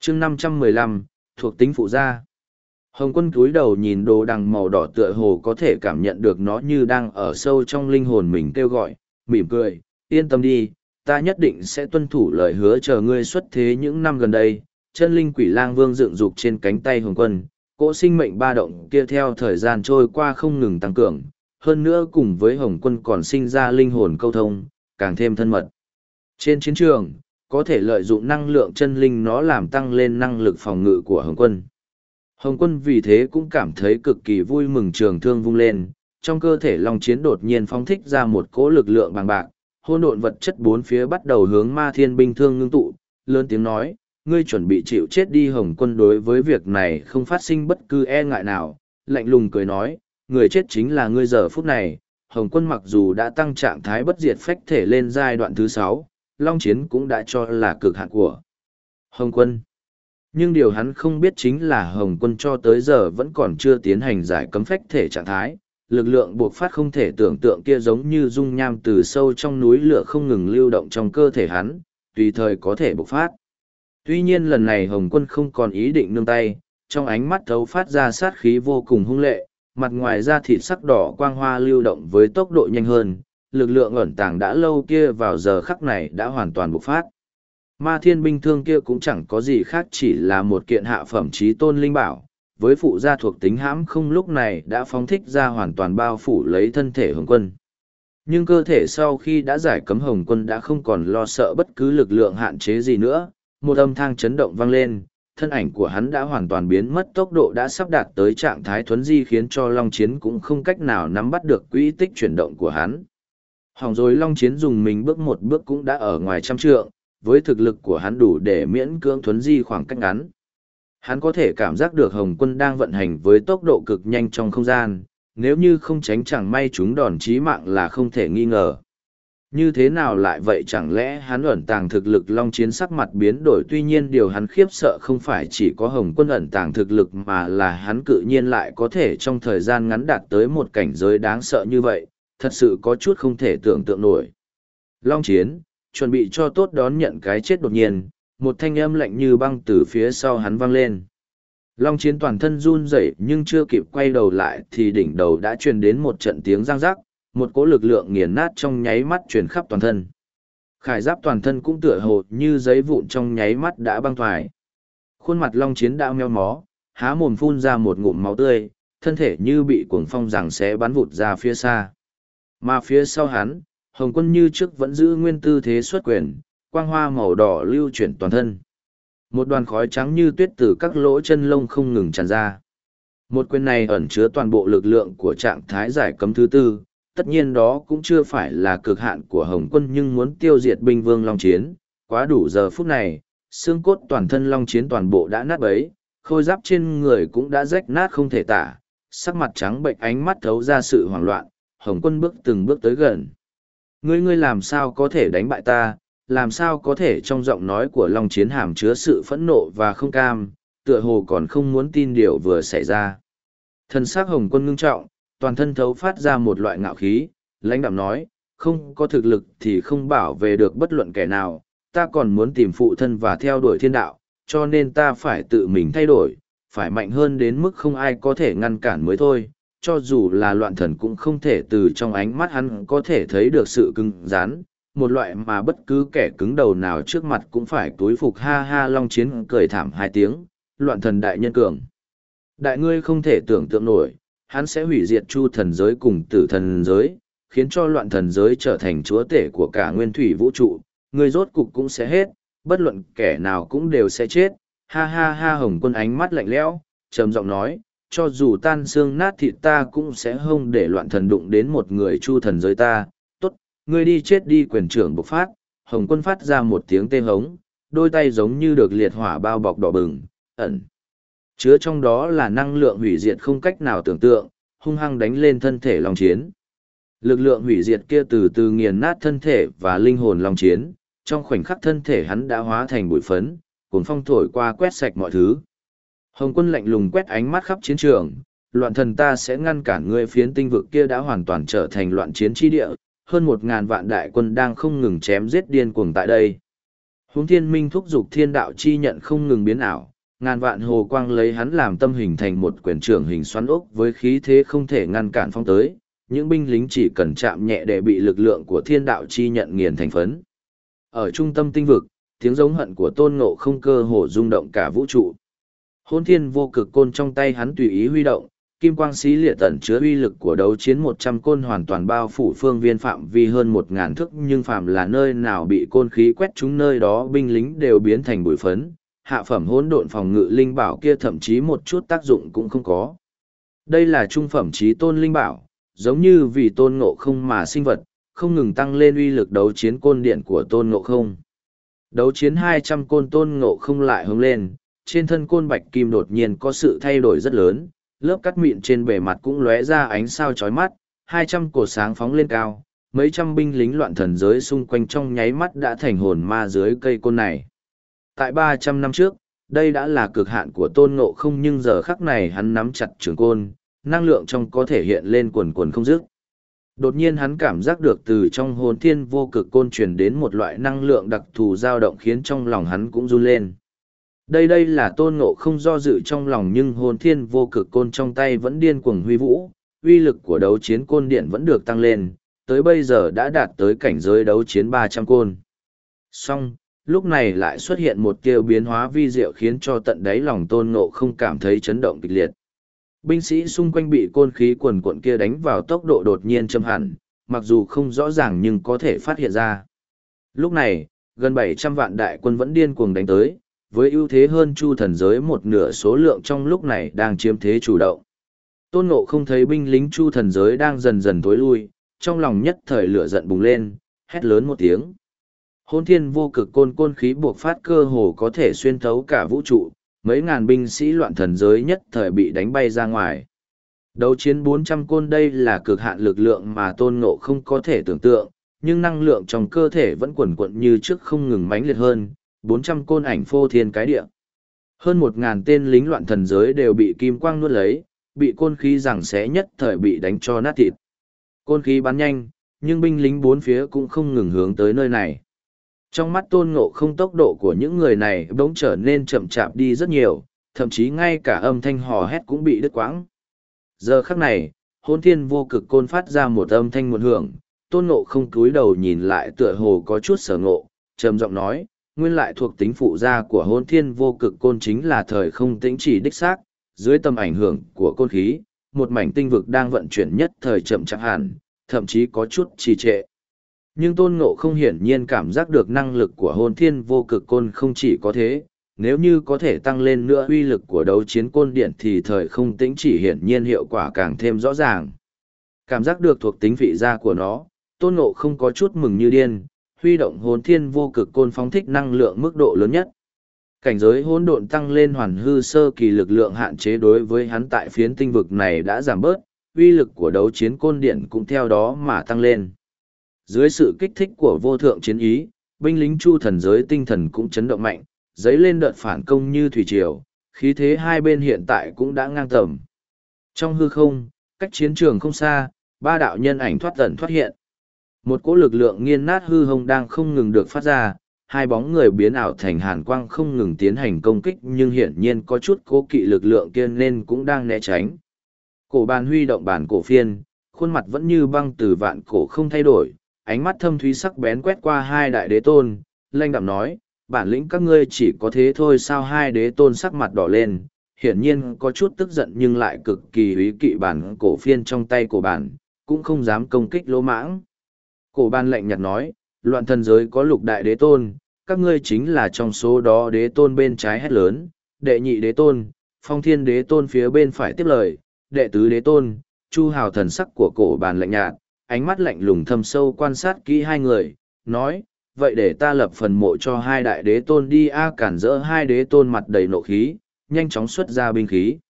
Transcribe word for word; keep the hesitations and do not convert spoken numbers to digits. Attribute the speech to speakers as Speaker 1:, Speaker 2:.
Speaker 1: chương năm trăm mười lăm, thuộc tính phụ gia. Hồng Quân cúi đầu nhìn đồ đằng màu đỏ tựa hồ có thể cảm nhận được nó như đang ở sâu trong linh hồn mình kêu gọi, mỉm cười, yên tâm đi, ta nhất định sẽ tuân thủ lời hứa chờ ngươi xuất thế những năm gần đây. Chân linh quỷ lang vương dựng dục trên cánh tay Hồng Quân, cỗ sinh mệnh ba động kia theo thời gian trôi qua không ngừng tăng cường, hơn nữa cùng với Hồng Quân còn sinh ra linh hồn câu thông, càng thêm thân mật. Trên chiến trường, có thể lợi dụng năng lượng chân linh nó làm tăng lên năng lực phòng ngự của Hồng Quân. Hồng Quân vì thế cũng cảm thấy cực kỳ vui mừng, trường thương vung lên, trong cơ thể Long Chiến đột nhiên phóng thích ra một cỗ lực lượng bằng bạc, hỗn độn vật chất bốn phía bắt đầu hướng Ma Thiên binh thương ngưng tụ, lớn tiếng nói, ngươi chuẩn bị chịu chết đi. Hồng Quân đối với việc này không phát sinh bất cứ e ngại nào, lạnh lùng cười nói, người chết chính là ngươi. Giờ phút này, Hồng Quân mặc dù đã tăng trạng thái bất diệt phách thể lên giai đoạn thứ sáu, Long Chiến cũng đã cho là cực hạn của Hồng Quân. Nhưng điều hắn không biết chính là Hồng Quân cho tới giờ vẫn còn chưa tiến hành giải cấm phách thể trạng thái, lực lượng buộc phát không thể tưởng tượng kia giống như dung nham từ sâu trong núi lửa không ngừng lưu động trong cơ thể hắn, tùy thời có thể bộc phát. Tuy nhiên lần này Hồng Quân không còn ý định nương tay, trong ánh mắt thấu phát ra sát khí vô cùng hung lệ, mặt ngoài da thịt sắc đỏ quang hoa lưu động với tốc độ nhanh hơn, lực lượng ẩn tàng đã lâu kia vào giờ khắc này đã hoàn toàn bộc phát. Ma Thiên binh thương kia cũng chẳng có gì khác, chỉ là một kiện hạ phẩm chí tôn linh bảo, với phụ gia thuộc tính hãm không lúc này đã phóng thích ra hoàn toàn bao phủ lấy thân thể Hồng Quân. Nhưng cơ thể sau khi đã giải cấm Hồng Quân đã không còn lo sợ bất cứ lực lượng hạn chế gì nữa, một âm thanh chấn động vang lên, thân ảnh của hắn đã hoàn toàn biến mất, tốc độ đã sắp đạt tới trạng thái thuấn di khiến cho Long Chiến cũng không cách nào nắm bắt được quỹ tích chuyển động của hắn. Hỏng rồi, Long Chiến dùng mình bước một bước cũng đã ở ngoài trăm trượng, với thực lực của hắn đủ để miễn cưỡng thuấn di khoảng cách ngắn. Hắn có thể cảm giác được Hồng Quân đang vận hành với tốc độ cực nhanh trong không gian, nếu như không tránh chẳng may chúng đòn chí mạng là không thể nghi ngờ. Như thế nào lại vậy, chẳng lẽ hắn ẩn tàng thực lực? Long Chiến sắc mặt biến đổi, tuy nhiên điều hắn khiếp sợ không phải chỉ có Hồng Quân ẩn tàng thực lực mà là hắn cự nhiên lại có thể trong thời gian ngắn đạt tới một cảnh giới đáng sợ như vậy, thật sự có chút không thể tưởng tượng nổi. Long Chiến, chuẩn bị cho tốt đón nhận cái chết. Đột nhiên, một thanh âm lạnh như băng từ phía sau hắn vang lên. Long Chiến toàn thân run rẩy nhưng chưa kịp quay đầu lại thì đỉnh đầu đã truyền đến một trận tiếng răng rắc, một cỗ lực lượng nghiền nát trong nháy mắt truyền khắp toàn thân. Khải giáp toàn thân cũng tựa hồ như giấy vụn trong nháy mắt đã băng thoái. Khuôn mặt Long Chiến đã meo mó, há mồm phun ra một ngụm máu tươi, thân thể như bị cuồng phong giằng xé bắn vụt ra phía xa. Mà phía sau hắn, Hồng Quân như trước vẫn giữ nguyên tư thế xuất quyền, quang hoa màu đỏ lưu chuyển toàn thân. Một đoàn khói trắng như tuyết từ các lỗ chân lông không ngừng tràn ra. Một quyền này ẩn chứa toàn bộ lực lượng của trạng thái giải cấm thứ tư, tất nhiên đó cũng chưa phải là cực hạn của Hồng Quân, nhưng muốn tiêu diệt binh vương Long Chiến, quá đủ. Giờ phút này, xương cốt toàn thân Long Chiến toàn bộ đã nát bấy, khôi giáp trên người cũng đã rách nát không thể tả, sắc mặt trắng bệnh, ánh mắt thấu ra sự hoảng loạn. Hồng Quân bước từng bước tới gần. Ngươi ngươi làm sao có thể đánh bại ta, làm sao có thể? Trong giọng nói của Long Chiến hàm chứa sự phẫn nộ và không cam, tựa hồ còn không muốn tin điều vừa xảy ra. Thần sắc Hồng Quân ngưng trọng, toàn thân thấu phát ra một loại ngạo khí, lãnh đạm nói, không có thực lực thì không bảo vệ được bất luận kẻ nào, ta còn muốn tìm phụ thân và theo đuổi thiên đạo, cho nên ta phải tự mình thay đổi, phải mạnh hơn đến mức không ai có thể ngăn cản mới thôi. Cho dù là loạn thần cũng không thể. Từ trong ánh mắt hắn có thể thấy được sự cứng rắn, một loại mà bất cứ kẻ cứng đầu nào trước mặt cũng phải túi phục. Ha ha, Long Chiến cười thảm hai tiếng, loạn thần đại nhân cường đại, ngươi không thể tưởng tượng nổi, hắn sẽ hủy diệt chu thần giới cùng tử thần giới, khiến cho loạn thần giới trở thành chúa tể của cả nguyên thủy vũ trụ, ngươi rốt cục cũng sẽ hết, bất luận kẻ nào cũng đều sẽ chết. Ha ha ha, Hồng Quân ánh mắt lạnh lẽo, trầm giọng nói, cho dù tan xương nát thịt ta cũng sẽ không để loạn thần đụng đến một người chu thần giới ta. Tốt, ngươi đi chết đi. Quyền trưởng bộc phát, Hồng Quân phát ra một tiếng tê hống, đôi tay giống như được liệt hỏa bao bọc đỏ bừng, ẩn chứa trong đó là năng lượng hủy diệt không cách nào tưởng tượng, hung hăng đánh lên thân thể Long Chiến. Lực lượng hủy diệt kia từ từ nghiền nát thân thể và linh hồn Long Chiến, trong khoảnh khắc thân thể hắn đã hóa thành bụi phấn, cuồng phong thổi qua quét sạch mọi thứ. Hồng Quân lạnh lùng quét ánh mắt khắp chiến trường, loạn thần ta sẽ ngăn cản ngươi. Phiến tinh vực kia đã hoàn toàn trở thành loạn chiến chi địa, hơn một ngàn vạn đại quân đang không ngừng chém giết điên cuồng tại đây. Huống thiên minh thúc giục thiên đạo chi nhận không ngừng biến ảo, ngàn vạn hồ quang lấy hắn làm tâm hình thành một quyền trưởng hình xoắn ốc với khí thế không thể ngăn cản phong tới, những binh lính chỉ cần chạm nhẹ để bị lực lượng của thiên đạo chi nhận nghiền thành phấn. Ở trung tâm tinh vực, tiếng giống hận của tôn ngộ không cơ hồ rung động cả vũ trụ. Hôn thiên vô cực côn trong tay hắn tùy ý huy động, kim quang xí liệt tẩn chứa uy lực của đấu chiến một trăm côn hoàn toàn bao phủ phương viên phạm vi hơn một ngàn thước, nhưng phạm là nơi nào bị côn khí quét trúng nơi đó binh lính đều biến thành bụi phấn, hạ phẩm hỗn độn phòng ngự linh bảo kia thậm chí một chút tác dụng cũng không có. Đây là trung phẩm chí tôn linh bảo, giống như vì tôn ngộ không mà sinh vật, không ngừng tăng lên uy lực đấu chiến côn điện của tôn ngộ không. Đấu chiến hai trăm côn tôn ngộ không lại hướng lên, trên thân côn bạch kim đột nhiên có sự thay đổi rất lớn, lớp cắt mịn trên bề mặt cũng lóe ra ánh sao chói mắt, hai trăm cột sáng phóng lên cao, mấy trăm binh lính loạn thần giới xung quanh trong nháy mắt đã thành hồn ma dưới cây côn này. Tại ba trăm năm trước, đây đã là cực hạn của tôn ngộ không, nhưng giờ khắc này hắn nắm chặt trường côn, năng lượng trong có thể hiện lên quần quần không dứt. Đột nhiên hắn cảm giác được từ trong hồn thiên vô cực côn truyền đến một loại năng lượng đặc thù dao động khiến trong lòng hắn cũng run lên. Đây đây là tôn ngộ không do dự trong lòng, nhưng hồn thiên vô cực côn trong tay vẫn điên cuồng huy vũ, uy lực của đấu chiến côn điện vẫn được tăng lên, tới bây giờ đã đạt tới cảnh giới đấu chiến ba trăm côn. Song, lúc này lại xuất hiện một tia biến hóa vi diệu khiến cho tận đáy lòng tôn ngộ không cảm thấy chấn động kịch liệt. Binh sĩ xung quanh bị côn khí quần cuộn kia đánh vào tốc độ đột nhiên chậm hẳn, mặc dù không rõ ràng nhưng có thể phát hiện ra. Lúc này, gần bảy trăm vạn đại quân vẫn điên cuồng đánh tới, với ưu thế hơn chu thần giới một nửa số lượng trong lúc này đang chiếm thế chủ động. Tôn Ngộ không thấy binh lính chu thần giới đang dần dần tối lui, trong lòng nhất thời lửa giận bùng lên, hét lớn một tiếng. Hôn thiên vô cực côn côn khí buộc phát cơ hồ có thể xuyên thấu cả vũ trụ, mấy ngàn binh sĩ loạn thần giới nhất thời bị đánh bay ra ngoài. Đấu chiến bốn trăm côn đây là cực hạn lực lượng mà Tôn Ngộ không có thể tưởng tượng, nhưng năng lượng trong cơ thể vẫn quần quận như trước không ngừng mãnh liệt hơn, bốn trăm côn ảnh phô thiên cái địa. Hơn một ngàn tên lính loạn thần giới đều bị kim quang nuốt lấy, bị côn khí giằng xé nhất thời bị đánh cho nát thịt. Côn khí bắn nhanh, nhưng binh lính bốn phía cũng không ngừng hướng tới nơi này. Trong mắt Tôn Ngộ không tốc độ của những người này bỗng trở nên chậm chạp đi rất nhiều, thậm chí ngay cả âm thanh hò hét cũng bị đứt quãng. Giờ khắc này, hôn thiên vô cực côn phát ra một âm thanh một hưởng, Tôn Ngộ không cúi đầu nhìn lại tựa hồ có chút sở ngộ, trầm giọng nói, nguyên lại thuộc tính phụ gia của hôn thiên vô cực côn chính là thời không tĩnh chỉ đích xác, dưới tầm ảnh hưởng của côn khí, một mảnh tinh vực đang vận chuyển nhất thời chậm chạp hẳn, thậm chí có chút trì trệ. Nhưng Tôn Ngộ không hiển nhiên cảm giác được năng lực của hồn thiên vô cực côn không chỉ có thế, nếu như có thể tăng lên nữa uy lực của đấu chiến côn điện thì thời không tĩnh chỉ hiển nhiên hiệu quả càng thêm rõ ràng. Cảm giác được thuộc tính vị gia của nó, Tôn Ngộ không có chút mừng như điên, huy động hồn thiên vô cực côn phóng thích năng lượng mức độ lớn nhất. Cảnh giới hỗn độn tăng lên hoàn hư sơ kỳ lực lượng hạn chế đối với hắn tại phiến tinh vực này đã giảm bớt, uy lực của đấu chiến côn điện cũng theo đó mà tăng lên. Dưới sự kích thích của vô thượng chiến ý, binh lính chu thần giới tinh thần cũng chấn động mạnh, dấy lên đợt phản công như thủy triều, khí thế hai bên hiện tại cũng đã ngang tầm. Trong hư không, cách chiến trường không xa, ba đạo nhân ảnh thoát ẩn thoát hiện. Một cỗ lực lượng nghiền nát hư không đang không ngừng được phát ra, hai bóng người biến ảo thành hàn quang không ngừng tiến hành công kích nhưng hiển nhiên có chút cố kỵ lực lượng kia nên cũng đang né tránh. Cổ bàn huy động bản cổ phiên, khuôn mặt vẫn như băng từ vạn cổ không thay đổi, ánh mắt thâm thúy sắc bén quét qua hai đại đế tôn, lanh đạm nói, bản lĩnh các ngươi chỉ có thế thôi sao? Hai đế tôn sắc mặt đỏ lên, hiển nhiên có chút tức giận nhưng lại cực kỳ úy kỵ bản cổ phiên trong tay cổ bản, cũng không dám công kích lỗ mãng. Cổ bàn lạnh nhạt nói, loạn thần giới có lục đại đế tôn, các ngươi chính là trong số đó. Đế tôn bên trái hét lớn, đệ nhị đế tôn, phong thiên đế tôn phía bên phải tiếp lời, đệ tứ đế tôn, chu hào. Thần sắc của cổ bàn lạnh nhạt, ánh mắt lạnh lùng thâm sâu quan sát kỹ hai người, nói, vậy để ta lập phần mộ cho hai đại đế tôn đi. A cản rỡ hai đế tôn mặt đầy nộ khí, nhanh chóng xuất ra binh khí.